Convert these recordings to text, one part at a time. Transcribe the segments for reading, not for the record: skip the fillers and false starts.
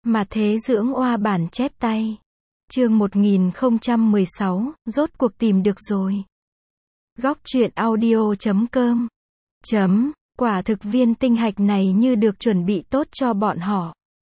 Mà thế dưỡng oa bản chép tay. Chương 1016, rốt cuộc tìm được rồi. Góc truyện audio.com. Quả thực viên tinh hạch này như được chuẩn bị tốt cho bọn họ.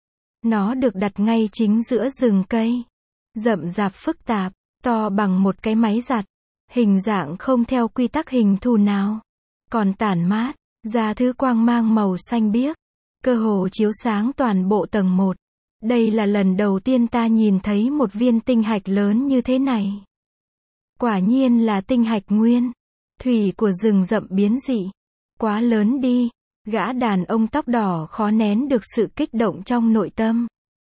Nó được đặt ngay chính giữa rừng cây. Rậm rạp phức tạp, to bằng một cái máy giặt. Hình dạng không theo quy tắc hình thù nào. Còn tản mát, ra thứ quang mang màu xanh biếc. Cơ hồ chiếu sáng toàn bộ tầng 1. Đây là lần đầu tiên ta nhìn thấy một viên tinh hạch lớn như thế này. Quả nhiên là tinh hạch nguyên. Thủy của rừng rậm biến dị. Quá lớn đi. Gã đàn ông tóc đỏ khó nén được sự kích động trong nội tâm.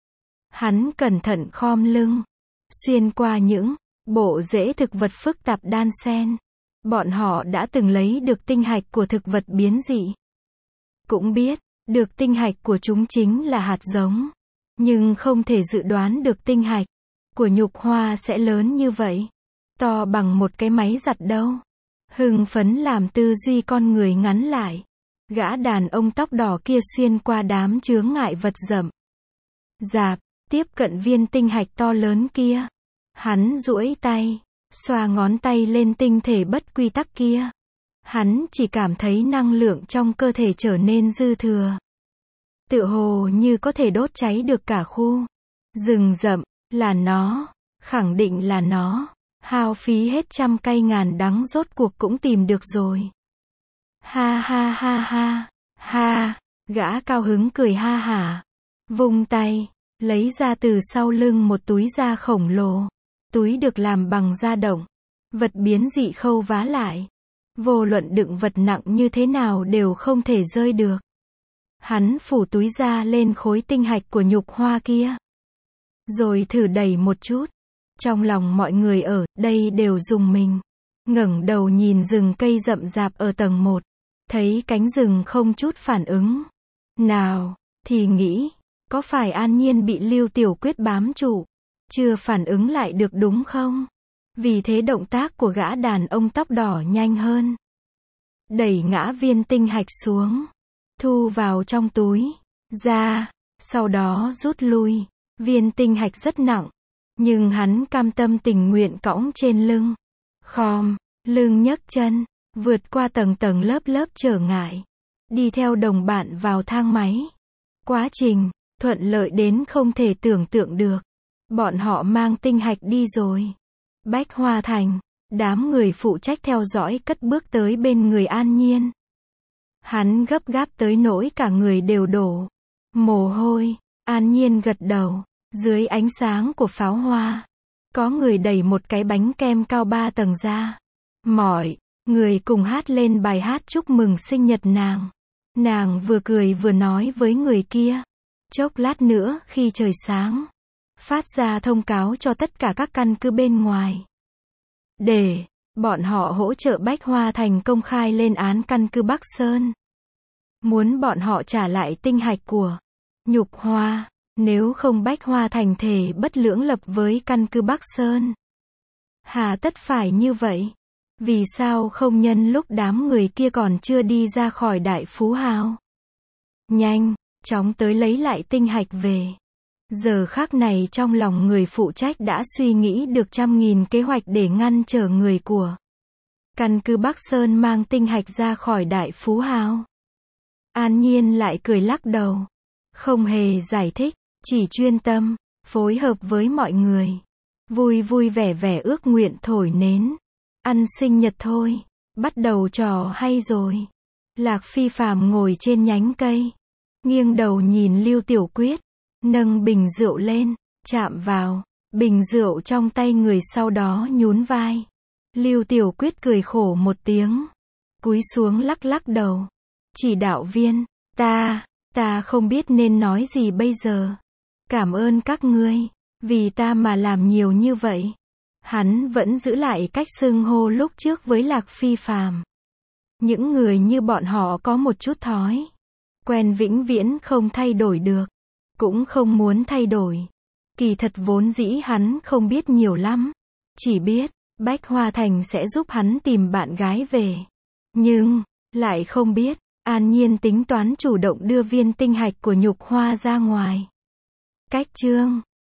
Hắn cẩn thận khom lưng. Xuyên qua những bộ rễ thực vật phức tạp đan xen. Bọn họ đã từng lấy được tinh hạch của thực vật biến dị. Cũng biết, được tinh hạch của chúng chính là hạt giống. Nhưng không thể dự đoán được tinh hạch của nhục hoa sẽ lớn như vậy. To bằng một cái máy giặt đâu. Hưng phấn làm tư duy con người ngắn lại. Gã đàn ông tóc đỏ kia xuyên qua đám chướng ngại vật rậm rạp, tiếp cận viên tinh hạch to lớn kia. Hắn duỗi tay, xoa ngón tay lên tinh thể bất quy tắc kia. Hắn chỉ cảm thấy năng lượng trong cơ thể trở nên dư thừa. Tựa hồ như có thể đốt cháy được cả khu rừng rậm. Là nó, khẳng định là nó. Hao phí hết trăm cây ngàn đắng rốt cuộc cũng tìm được rồi. Ha ha ha ha, ha, gã cao hứng cười ha hả. Vung tay, lấy ra từ sau lưng một túi da khổng lồ. Túi được làm bằng da động. Vật biến dị khâu vá lại. Vô luận đựng vật nặng như thế nào đều không thể rơi được. Hắn phủ túi da lên khối tinh hạch của nhục hoa kia. Rồi thử đẩy một chút. Trong lòng mọi người ở đây đều rùng mình. Ngẩng đầu nhìn rừng cây rậm rạp ở tầng 1. Thấy cánh rừng không chút phản ứng nào, thì nghĩ, có phải An Nhiên bị Lưu Tiểu Quyết bám trụ, chưa phản ứng lại được đúng không? Vì thế động tác của gã đàn ông tóc đỏ nhanh hơn. Đẩy ngã viên tinh hạch xuống, thu vào trong túi ra, sau đó rút lui. Viên tinh hạch rất nặng, nhưng hắn cam tâm tình nguyện cõng trên lưng. Khom lưng nhấc chân, vượt qua tầng tầng lớp lớp trở ngại, đi theo đồng bạn vào thang máy. Quá trình thuận lợi đến không thể tưởng tượng được. Bọn họ mang tinh hạch đi rồi. Bách Hoa Thành, đám người phụ trách theo dõi cất bước tới bên người An Nhiên. Hắn gấp gáp tới nỗi cả người đều đổ mồ hôi. An Nhiên gật đầu. Dưới ánh sáng của pháo hoa, có người đẩy một cái bánh kem cao 3 tầng ra. Mọi người cùng hát lên bài hát chúc mừng sinh nhật nàng. Nàng vừa cười vừa nói với người kia. Chốc lát nữa khi trời sáng, phát ra thông cáo cho tất cả các căn cứ bên ngoài. Để bọn họ hỗ trợ Bách Hoa Thành công khai lên án căn cứ Bắc Sơn. Muốn bọn họ trả lại tinh hạch của nhục hoa. Nếu không Bách Hoa Thành thể bất lưỡng lập với căn cứ Bắc Sơn. Hà tất phải như vậy? Vì sao không nhân lúc đám người kia còn chưa đi ra khỏi Đại Phú Hào? Nhanh, chóng tới lấy lại tinh hạch về. Giờ khắc này trong lòng người phụ trách đã suy nghĩ được trăm nghìn kế hoạch để ngăn trở người của căn cứ Bắc Sơn mang tinh hạch ra khỏi Đại Phú Hào. An Nhiên lại cười lắc đầu. Không hề giải thích. Chỉ chuyên tâm, phối hợp với mọi người. Vui vui vẻ vẻ ước nguyện thổi nến. Ăn sinh nhật thôi. Bắt đầu trò hay rồi. Lạc Phi Phàm ngồi trên nhánh cây. Nghiêng đầu nhìn Lưu Tiểu Quyết. Nâng bình rượu lên. Chạm vào bình rượu trong tay người sau đó nhún vai. Lưu Tiểu Quyết cười khổ một tiếng. Cúi xuống lắc lắc đầu. Chỉ đạo viên, ta không biết nên nói gì bây giờ. Cảm ơn các ngươi, vì ta mà làm nhiều như vậy. Hắn vẫn giữ lại cách xưng hô lúc trước với Lạc Phi Phàm. Những người như bọn họ có một chút thói quen vĩnh viễn không thay đổi được, cũng không muốn thay đổi. Kỳ thật vốn dĩ hắn không biết nhiều lắm, chỉ biết Bách Hoa Thành sẽ giúp hắn tìm bạn gái về. Nhưng lại không biết An Nhiên tính toán chủ động đưa viên tinh hạch của nhục hoa ra ngoài. Cách chương